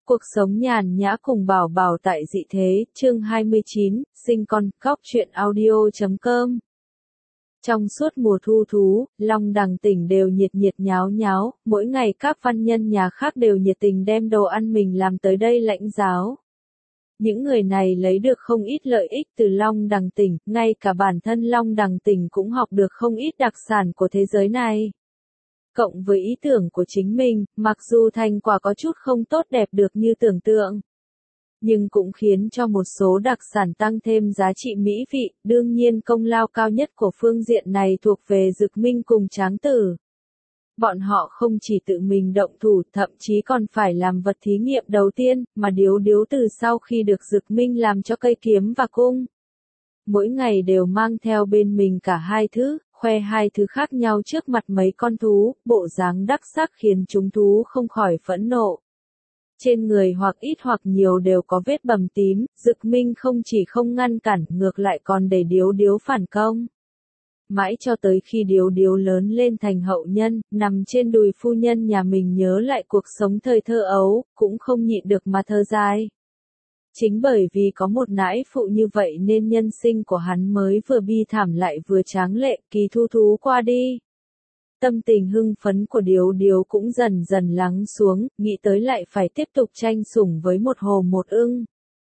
Cuộc sống nhàn nhã cùng Bảo Bảo tại dị thế, chương 29, sinh con, góc truyện audio.com. Trong suốt mùa thu thú, Long Đằng tỉnh đều nhiệt nhiệt nháo nháo, mỗi ngày các văn nhân nhà khác đều nhiệt tình đem đồ ăn mình làm tới đây lãnh giáo. Những người này lấy được không ít lợi ích từ Long Đằng tỉnh, ngay cả bản thân Long Đằng tỉnh cũng học được không ít đặc sản của thế giới này. Cộng với ý tưởng của chính mình, mặc dù thành quả có chút không tốt đẹp được như tưởng tượng, nhưng cũng khiến cho một số đặc sản tăng thêm giá trị mỹ vị, đương nhiên công lao cao nhất của phương diện này thuộc về Dực Minh cùng Tráng Tử. Bọn họ không chỉ tự mình động thủ, thậm chí còn phải làm vật thí nghiệm đầu tiên, mà Điếu Điếu từ sau khi được Dực Minh làm cho cây kiếm và cung. Mỗi ngày đều mang theo bên mình cả hai thứ, khoe hai thứ khác nhau trước mặt mấy con thú, bộ dáng đắc sắc khiến chúng thú không khỏi phẫn nộ. Trên người hoặc ít hoặc nhiều đều có vết bầm tím, Dực Minh không chỉ không ngăn cản, ngược lại còn để Điếu Điếu phản công. Mãi cho tới khi Điếu Điếu lớn lên thành hậu nhân, nằm trên đùi phu nhân nhà mình nhớ lại cuộc sống thời thơ ấu, cũng không nhịn được mà thở dài. Chính bởi vì có một nãi phụ như vậy nên nhân sinh của hắn mới vừa bi thảm lại vừa tráng lệ, kỳ thu thú qua đi. Tâm tình hưng phấn của Điếu Điếu cũng dần dần lắng xuống, nghĩ tới lại phải tiếp tục tranh sủng với một hồ một ưng.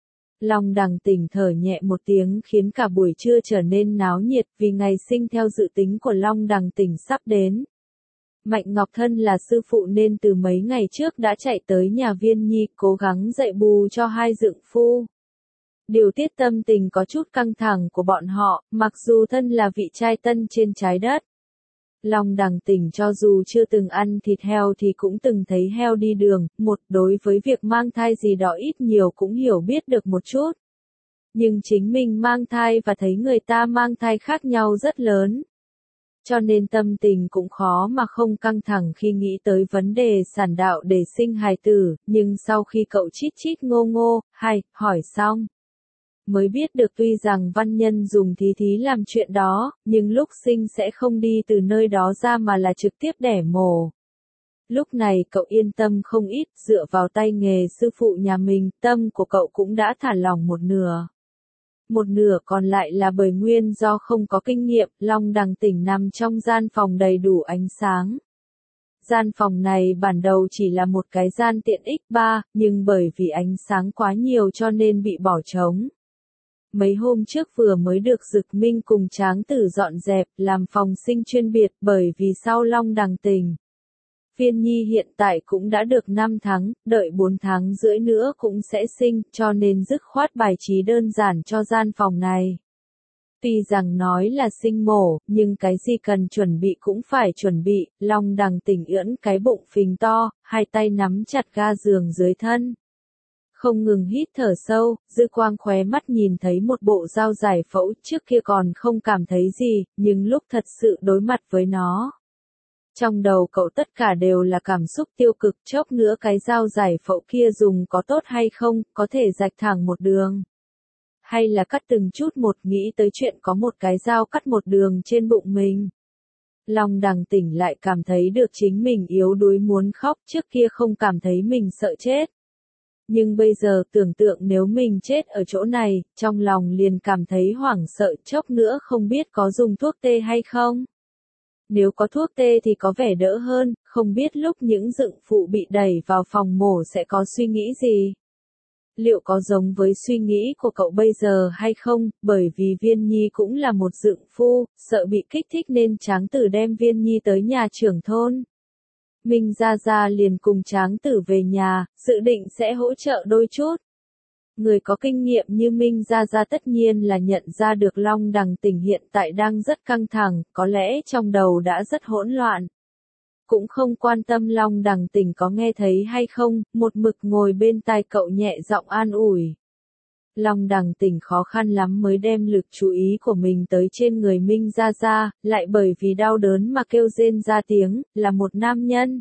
Long Đằng tỉnh thở nhẹ một tiếng khiến cả buổi trưa trở nên náo nhiệt vì ngày sinh theo dự tính của Long Đằng tỉnh sắp đến. Mạnh Ngọc Thân là sư phụ nên từ mấy ngày trước đã chạy tới nhà Viên Nhi cố gắng dạy bù cho hai dượng phu. Điều tiết tâm tình có chút căng thẳng của bọn họ, mặc dù thân là vị trai tân trên trái đất. Long Đằng tỉnh cho dù chưa từng ăn thịt heo thì cũng từng thấy heo đi đường, đối với việc mang thai gì đó ít nhiều cũng hiểu biết được một chút. Nhưng chính mình mang thai và thấy người ta mang thai khác nhau rất lớn. Cho nên tâm tình cũng khó mà không căng thẳng khi nghĩ tới vấn đề sản đạo để sinh hài tử, nhưng sau khi cậu chít chít ngô ngô, hỏi xong, mới biết được tuy rằng văn nhân dùng thí thí làm chuyện đó, nhưng lúc sinh sẽ không đi từ nơi đó ra mà là trực tiếp đẻ mổ. Lúc này cậu yên tâm không ít, dựa vào tay nghề sư phụ nhà mình, tâm của cậu cũng đã thả lỏng một nửa. Một nửa còn lại là bởi nguyên do không có kinh nghiệm, Long Đằng tỉnh nằm trong gian phòng đầy đủ ánh sáng. Gian phòng này bản đầu chỉ là một cái gian tiện ích 3, nhưng bởi vì ánh sáng quá nhiều cho nên bị bỏ trống. Mấy hôm trước vừa mới được Dực Minh cùng Tráng Tử dọn dẹp, làm phòng sinh chuyên biệt bởi vì sau Long Đằng tỉnh. Viên Nhi hiện tại cũng đã được 5 tháng, đợi 4 tháng rưỡi nữa cũng sẽ sinh, cho nên dứt khoát bài trí đơn giản cho gian phòng này. Tuy rằng nói là sinh mổ, nhưng cái gì cần chuẩn bị cũng phải chuẩn bị, Long Đằng tỉnh ưỡn cái bụng phình to, hai tay nắm chặt ga giường dưới thân. Không ngừng hít thở sâu, dư quang khóe mắt nhìn thấy một bộ dao giải phẫu, trước kia còn không cảm thấy gì, nhưng lúc thật sự đối mặt với nó. Trong đầu cậu tất cả đều là cảm xúc tiêu cực, chốc nữa cái dao giải phẫu kia dùng có tốt hay không, có thể rạch thẳng một đường. Hay là cắt từng chút một, nghĩ tới chuyện có một cái dao cắt một đường trên bụng mình. Long Đằng tỉnh lại cảm thấy được chính mình yếu đuối muốn khóc, trước kia không cảm thấy mình sợ chết. Nhưng bây giờ tưởng tượng nếu mình chết ở chỗ này, trong lòng liền cảm thấy hoảng sợ, chốc nữa không biết có dùng thuốc tê hay không. Nếu có thuốc tê thì có vẻ đỡ hơn, không biết lúc những dượng phụ bị đẩy vào phòng mổ sẽ có suy nghĩ gì. Liệu có giống với suy nghĩ của cậu bây giờ hay không, bởi vì Viên Nhi cũng là một dượng phu, sợ bị kích thích nên Tráng Tử đem Viên Nhi tới nhà trưởng thôn. Minh Gia liền cùng Tráng Tử về nhà, dự định sẽ hỗ trợ đôi chút. Người có kinh nghiệm như Minh Gia tất nhiên là nhận ra được Long Đằng tỉnh hiện tại đang rất căng thẳng, có lẽ trong đầu đã rất hỗn loạn. Cũng không quan tâm Long Đằng tỉnh có nghe thấy hay không, một mực ngồi bên tai cậu nhẹ giọng an ủi. Long Đằng tỉnh khó khăn lắm mới đem lực chú ý của mình tới trên người Minh Gia, lại bởi vì đau đớn mà kêu rên ra tiếng, là một nam nhân.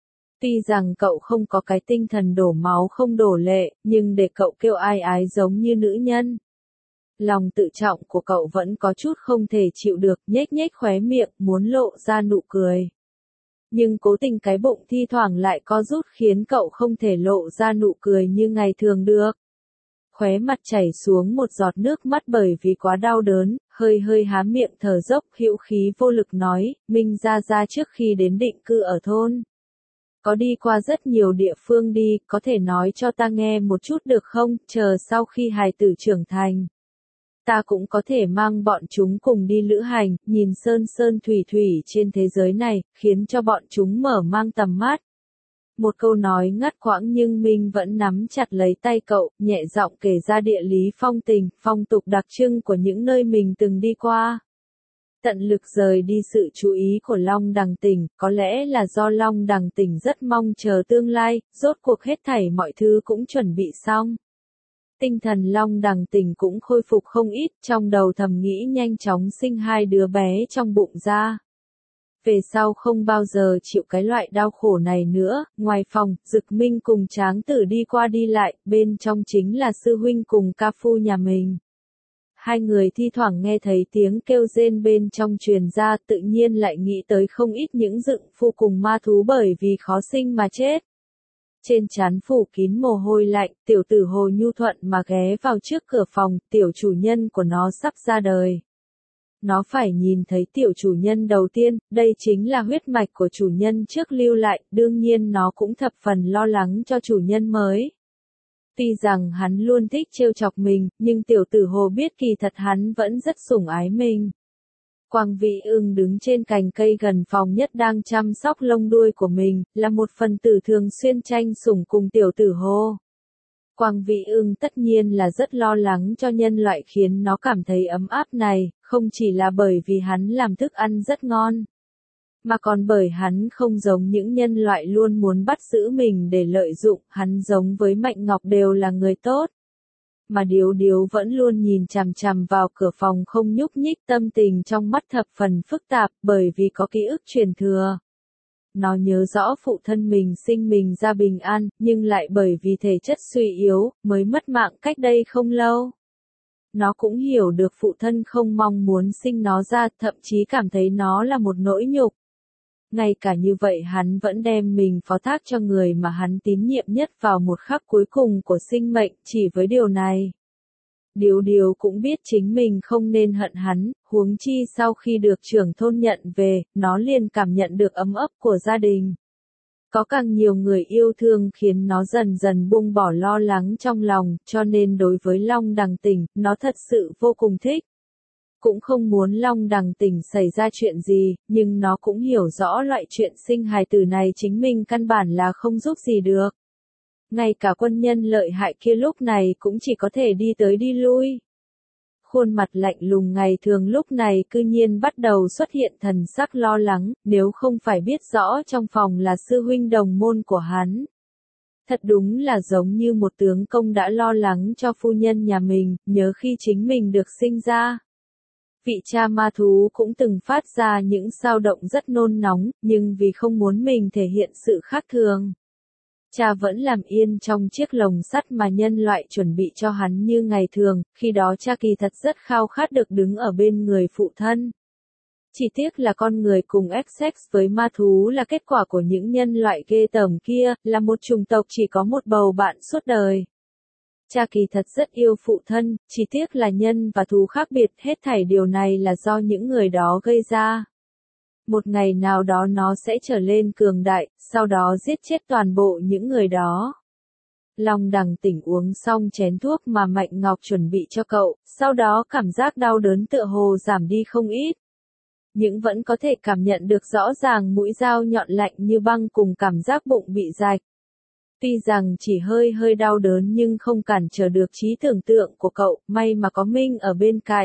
Tuy rằng cậu không có cái tinh thần đổ máu không đổ lệ, nhưng để cậu kêu ai ái giống như nữ nhân. Lòng tự trọng của cậu vẫn có chút không thể chịu được, nhếch nhếch khóe miệng, muốn lộ ra nụ cười. Nhưng cố tình cái bụng thi thoảng lại co rút khiến cậu không thể lộ ra nụ cười như ngày thường được. Khóe mặt chảy xuống một giọt nước mắt bởi vì quá đau đớn, hơi há miệng thở dốc hữu khí vô lực nói, Minh ra trước khi đến định cư ở thôn. Có đi qua rất nhiều địa phương đi, có thể nói cho ta nghe một chút được không, chờ sau khi hài tử trưởng thành. Ta cũng có thể mang bọn chúng cùng đi lữ hành, nhìn sơn thủy trên thế giới này, khiến cho bọn chúng mở mang tầm mắt. Một câu nói ngắt quãng nhưng Minh vẫn nắm chặt lấy tay cậu, nhẹ giọng kể ra địa lý phong tình, phong tục đặc trưng của những nơi mình từng đi qua. Tận lực rời đi sự chú ý của Long Đằng Tỉnh, có lẽ là do Long Đằng Tỉnh rất mong chờ tương lai, rốt cuộc hết thảy mọi thứ cũng chuẩn bị xong. Tinh thần Long Đằng Tỉnh cũng khôi phục không ít, trong đầu thầm nghĩ nhanh chóng sinh 2 đứa bé trong bụng ra. Về sau không bao giờ chịu cái loại đau khổ này nữa, ngoài phòng, Dực Minh cùng Tráng Tử đi qua đi lại, bên trong chính là sư huynh cùng ca phu nhà mình. Hai người thi thoảng nghe thấy tiếng kêu rên bên trong truyền ra, tự nhiên lại nghĩ tới không ít những dựng phu cùng ma thú bởi vì khó sinh mà chết. Trên trán phủ kín mồ hôi lạnh, tiểu tử Hồ nhu thuận mà ghé vào trước cửa phòng, tiểu chủ nhân của nó sắp ra đời. Nó phải nhìn thấy tiểu chủ nhân đầu tiên, đây chính là huyết mạch của chủ nhân trước lưu lại, đương nhiên nó cũng thập phần lo lắng cho chủ nhân mới. Tuy rằng hắn luôn thích trêu chọc mình, nhưng tiểu tử Hồ biết kỳ thật hắn vẫn rất sủng ái mình. Quang Vĩ Ưng đứng trên cành cây gần phòng nhất đang chăm sóc lông đuôi của mình, là một phần tử thường xuyên tranh sủng cùng tiểu tử Hồ. Quang Vĩ Ưng tất nhiên là rất lo lắng cho nhân loại khiến nó cảm thấy ấm áp này, không chỉ là bởi vì hắn làm thức ăn rất ngon, mà còn bởi hắn không giống những nhân loại luôn muốn bắt giữ mình để lợi dụng, hắn giống với Mạnh Ngọc đều là người tốt. Mà Điếu vẫn luôn nhìn chằm chằm vào cửa phòng không nhúc nhích, tâm tình trong mắt thập phần phức tạp bởi vì có ký ức truyền thừa. Nó nhớ rõ phụ thân mình sinh mình ra bình an, nhưng lại bởi vì thể chất suy yếu, mới mất mạng cách đây không lâu. Nó cũng hiểu được phụ thân không mong muốn sinh nó ra, thậm chí cảm thấy nó là một nỗi nhục. Ngay cả như vậy hắn vẫn đem mình phó thác cho người mà hắn tín nhiệm nhất vào một khắc cuối cùng của sinh mệnh, chỉ với điều này. Điếu cũng biết chính mình không nên hận hắn, huống chi sau khi được trưởng thôn nhận về, nó liền cảm nhận được ấm ấp của gia đình. Có càng nhiều người yêu thương khiến nó dần dần buông bỏ lo lắng trong lòng, cho nên đối với Long Đằng Tỉnh, nó thật sự vô cùng thích. Cũng không muốn Long Đằng Tỉnh xảy ra chuyện gì, nhưng nó cũng hiểu rõ loại chuyện sinh hài tử này chính mình căn bản là không giúp gì được. Ngay cả quân nhân lợi hại kia lúc này cũng chỉ có thể đi tới đi lui. Khuôn mặt lạnh lùng ngày thường lúc này cư nhiên bắt đầu xuất hiện thần sắc lo lắng, nếu không phải biết rõ trong phòng là sư huynh đồng môn của hắn. Thật đúng là giống như một tướng công đã lo lắng cho phu nhân nhà mình, nhớ khi chính mình được sinh ra. Vị cha ma thú cũng từng phát ra những dao động rất nôn nóng, nhưng vì không muốn mình thể hiện sự khác thường. Cha vẫn làm yên trong chiếc lồng sắt mà nhân loại chuẩn bị cho hắn như ngày thường, khi đó cha kỳ thật rất khao khát được đứng ở bên người phụ thân. Chỉ tiếc là con người cùng sex với ma thú là kết quả của những nhân loại ghê tởm kia, là một chủng tộc chỉ có một bầu bạn suốt đời. Cha kỳ thật rất yêu phụ thân, chỉ tiếc là nhân và thú khác biệt, hết thảy điều này là do những người đó gây ra. Một ngày nào đó nó sẽ trở lên cường đại, sau đó giết chết toàn bộ những người đó. Long Đằng Tỉnh uống xong chén thuốc mà Mạnh Ngọc chuẩn bị cho cậu, sau đó cảm giác đau đớn tựa hồ giảm đi không ít. Nhưng vẫn có thể cảm nhận được rõ ràng mũi dao nhọn lạnh như băng cùng cảm giác bụng bị rạch. Tuy rằng chỉ hơi đau đớn nhưng không cản trở được trí tưởng tượng của cậu, may mà có Minh ở bên cạnh.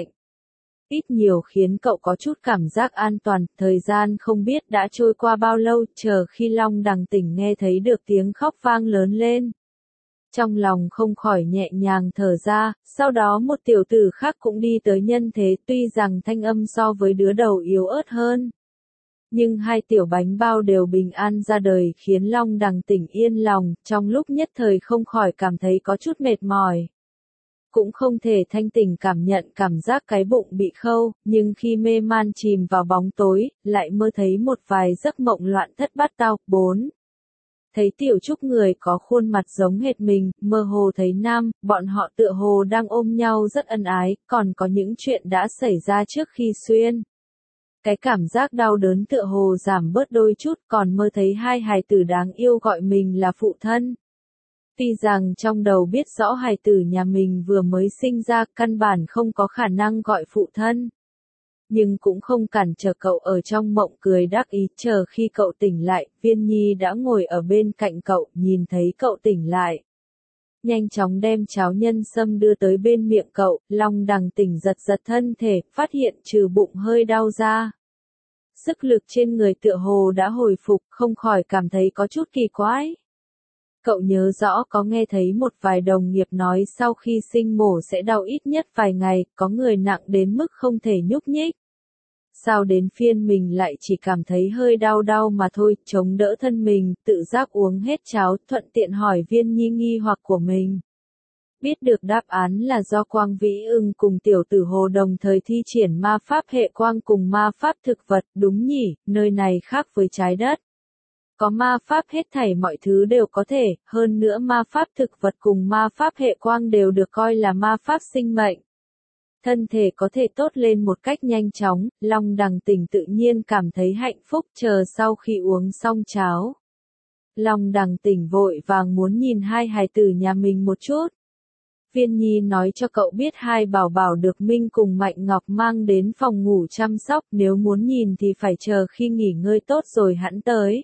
Ít nhiều khiến cậu có chút cảm giác an toàn, thời gian không biết đã trôi qua bao lâu, chờ khi Long Đằng Tỉnh nghe thấy được tiếng khóc vang lớn lên. Trong lòng không khỏi nhẹ nhàng thở ra, sau đó một tiểu tử khác cũng đi tới nhân thế, tuy rằng thanh âm so với đứa đầu yếu ớt hơn. Nhưng hai tiểu bánh bao đều bình an ra đời khiến Long Đằng Tỉnh yên lòng, trong lúc nhất thời không khỏi cảm thấy có chút mệt mỏi. cũng không thể thanh tỉnh cảm nhận cảm giác cái bụng bị khâu, nhưng khi mê man chìm vào bóng tối, lại mơ thấy một vài giấc mộng loạn thất bát tao. 4. Thấy Tiểu Trúc người có khuôn mặt giống hệt mình, mơ hồ thấy nam, bọn họ tựa hồ đang ôm nhau rất ân ái, còn có những chuyện đã xảy ra trước khi xuyên. Cái cảm giác đau đớn tựa hồ giảm bớt đôi chút, còn mơ thấy hai hài tử đáng yêu gọi mình là phụ thân. Tuy rằng trong đầu biết rõ hài tử nhà mình vừa mới sinh ra, căn bản không có khả năng gọi phụ thân. Nhưng cũng không cản trở cậu ở trong mộng cười đắc ý, chờ khi cậu tỉnh lại, Viên Nhi đã ngồi ở bên cạnh cậu, nhìn thấy cậu tỉnh lại. Nhanh chóng đem cháo nhân sâm đưa tới bên miệng cậu, Long Đằng tỉnh giật giật thân thể, phát hiện trừ bụng hơi đau ra. Sức lực trên người tựa hồ đã hồi phục, không khỏi cảm thấy có chút kỳ quái. Cậu nhớ rõ có nghe thấy một vài đồng nghiệp nói sau khi sinh mổ sẽ đau ít nhất vài ngày, có người nặng đến mức không thể nhúc nhích. Sao đến phiên mình lại chỉ cảm thấy hơi đau đau mà thôi, chống đỡ thân mình, tự giác uống hết cháo, thuận tiện hỏi Viên Nhi nghi hoặc của mình. Biết được đáp án là do Quang Vĩ Ưng cùng tiểu tử Hồ đồng thời thi triển ma pháp hệ quang cùng ma pháp thực vật, đúng nhỉ, nơi này khác với trái đất. Có ma pháp hết thảy mọi thứ đều có thể, hơn nữa ma pháp thực vật cùng ma pháp hệ quang đều được coi là ma pháp sinh mệnh. Thân thể có thể tốt lên một cách nhanh chóng, Long Đằng tỉnh tự nhiên cảm thấy hạnh phúc chờ sau khi uống xong cháo. Long Đằng tỉnh vội vàng muốn nhìn hai hài tử nhà mình một chút. Viên Nhi nói cho cậu biết hai bảo bảo được Minh cùng Mạnh Ngọc mang đến phòng ngủ chăm sóc, nếu muốn nhìn thì phải chờ khi nghỉ ngơi tốt rồi hẵng tới.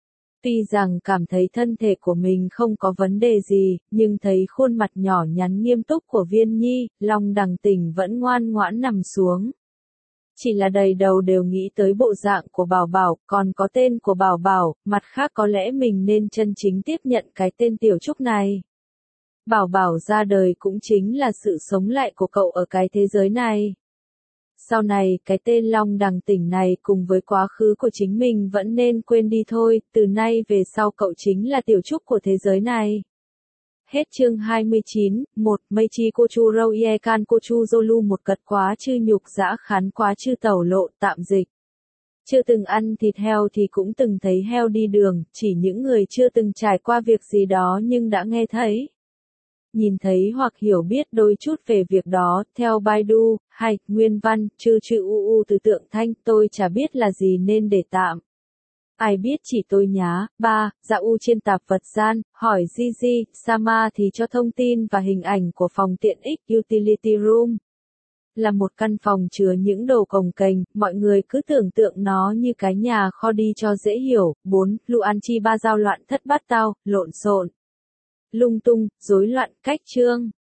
Tuy rằng cảm thấy thân thể của mình không có vấn đề gì, nhưng thấy khuôn mặt nhỏ nhắn nghiêm túc của Viên Nhi, Long Đằng tỉnh vẫn ngoan ngoãn nằm xuống. Chỉ là đầy đầu đều nghĩ tới bộ dạng của Bảo Bảo, còn có tên của Bảo Bảo, mặt khác có lẽ mình nên chân chính tiếp nhận cái tên Tiểu Trúc này. Bảo Bảo ra đời cũng chính là sự sống lại của cậu ở cái thế giới này. Sau này, cái tên Long Đằng tỉnh này cùng với quá khứ của chính mình vẫn nên quên đi thôi, từ nay về sau cậu chính là Tiểu Trúc của thế giới này. Hết chương 29, 1, Meichi Kochu Rou Iekan Kochu Zolu một cật quá chư nhục dã khán quá chư tẩu lộ tạm dịch. Chưa từng ăn thịt heo thì cũng từng thấy heo đi đường, chỉ những người chưa từng trải qua việc gì đó nhưng đã nghe thấy. Nhìn thấy hoặc hiểu biết đôi chút về việc đó, theo Baidu, hay, nguyên văn, chư từ tượng thanh, tôi chả biết là gì nên để tạm. Ai biết chỉ tôi nhá. 3. Dạ trên tạp vật gian, hỏi Gigi, Sama thì cho thông tin và hình ảnh của phòng tiện ích Utility Room. Là một căn phòng chứa những đồ cồng kềnh, mọi người cứ tưởng tượng nó như cái nhà kho đi cho dễ hiểu. 4. Luan Chi ba giao loạn thất bát tao, lộn xộn, lung tung, rối loạn, cách chương.